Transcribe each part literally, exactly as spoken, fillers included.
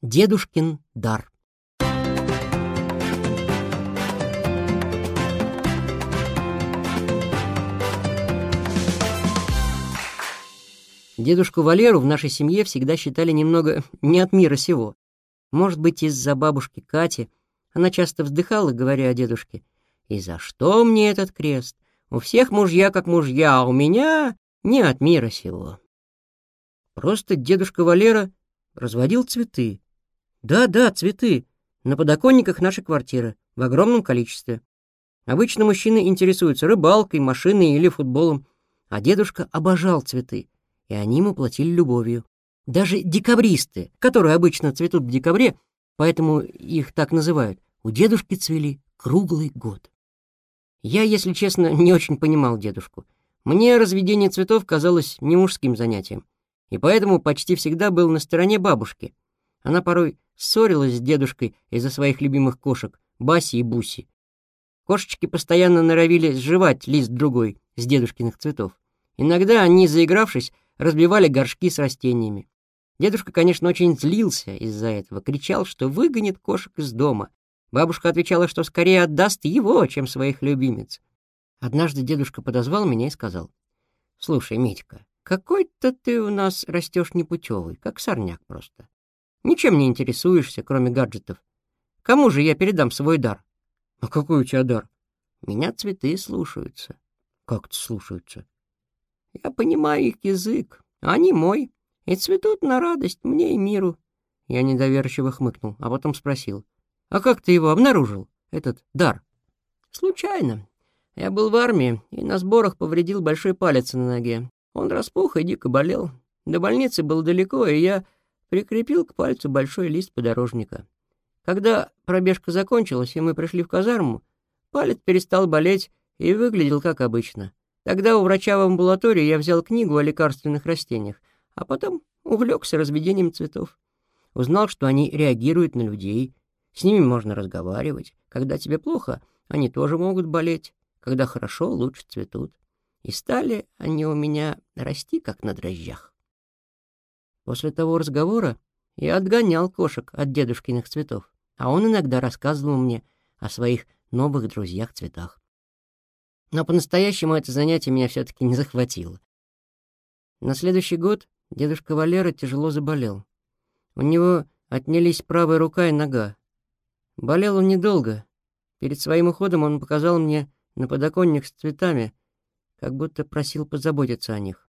Дедушкин дар. Дедушку Валеру в нашей семье всегда считали немного не от мира сего. Может быть, из-за бабушки Кати. Она часто вздыхала, говоря о дедушке: «И за что мне этот крест? У всех мужья как мужья, а у меня не от мира сего». Просто дедушка Валера разводил цветы. Да-да, цветы. На подоконниках нашей квартиры. В огромном количестве. Обычно мужчины интересуются рыбалкой, машиной или футболом. А дедушка обожал цветы. И они ему платили любовью. Даже декабристы, которые обычно цветут в декабре, поэтому их так называют, у дедушки цвели круглый год. Я, если честно, не очень понимал дедушку. Мне разведение цветов казалось не мужским занятием. И поэтому почти всегда был на стороне бабушки. Она порой ссорилась с дедушкой из-за своих любимых кошек, Баси и Буси. Кошечки постоянно норовили сживать лист другой с дедушкиных цветов. Иногда они, заигравшись, разбивали горшки с растениями. Дедушка, конечно, очень злился из-за этого, кричал, что выгонит кошек из дома. Бабушка отвечала, что скорее отдаст его, чем своих любимец. Однажды дедушка подозвал меня и сказал: «Слушай, Митька, какой-то ты у нас растешь непутевый, как сорняк просто. Ничем не интересуешься, кроме гаджетов. Кому же я передам свой дар?» «А какой у тебя дар?» «Меня цветы слушаются». «Как-то слушаются?» «Я понимаю их язык, а они мой, и цветут на радость мне и миру». Я недоверчиво хмыкнул, а потом спросил: «А как ты его обнаружил, этот дар?» «Случайно. Я был в армии и на сборах повредил большой палец на ноге. Он распух и дико болел. До больницы было далеко, и я прикрепил к пальцу большой лист подорожника. Когда пробежка закончилась, и мы пришли в казарму, палец перестал болеть и выглядел как обычно. Тогда у врача в амбулатории я взял книгу о лекарственных растениях, а потом увлекся разведением цветов. Узнал, что они реагируют на людей, с ними можно разговаривать. Когда тебе плохо, они тоже могут болеть. Когда хорошо, лучше цветут. И стали они у меня расти, как на дрожжах. После того разговора я отгонял кошек от дедушкиных цветов, а он иногда рассказывал мне о своих новых друзьях-цветах. Но по-настоящему это занятие меня все-таки не захватило. На следующий год дедушка Валера тяжело заболел. У него отнялись правая рука и нога. Болел он недолго. Перед своим уходом он показал мне на подоконник с цветами, как будто просил позаботиться о них.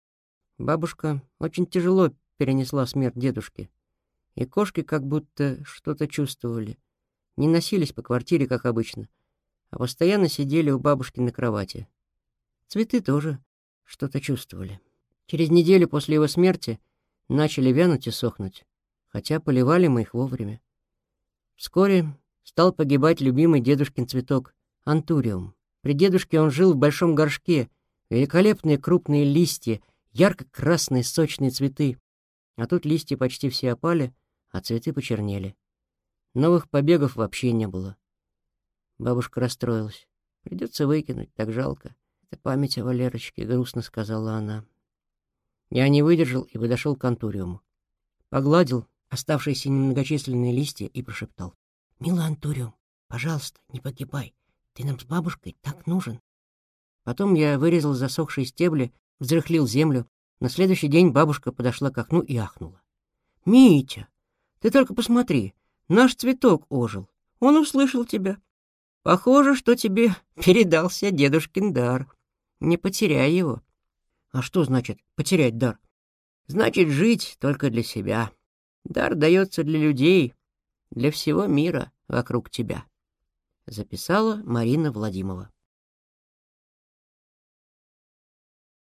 Бабушка очень тяжело перенесла смерть дедушки, и кошки как будто что-то чувствовали. Не носились по квартире, как обычно, а постоянно сидели у бабушки на кровати. Цветы тоже что-то чувствовали. Через неделю после его смерти начали вянуть и сохнуть, хотя поливали мы их вовремя. Вскоре стал погибать любимый дедушкин цветок — антуриум. При дедушке он жил в большом горшке, великолепные крупные листья, ярко-красные сочные цветы. А тут листья почти все опали, а цветы почернели. Новых побегов вообще не было. Бабушка расстроилась. «Придется выкинуть, так жалко. Это память о Валерочке», — грустно сказала она. Я не выдержал и подошел к антуриуму. Погладил оставшиеся немногочисленные листья и прошептал: «Милый антуриум, пожалуйста, не погибай. Ты нам с бабушкой так нужен». Потом я вырезал засохшие стебли, взрыхлил землю. На следующий день бабушка подошла к окну и ахнула: «Митя, ты только посмотри, наш цветок ожил. Он услышал тебя. Похоже, что тебе передался дедушкин дар. Не потеряй его». «А что значит потерять дар?» «Значит, жить только для себя. Дар дается для людей, для всего мира вокруг тебя». Записала Марина Владимирова.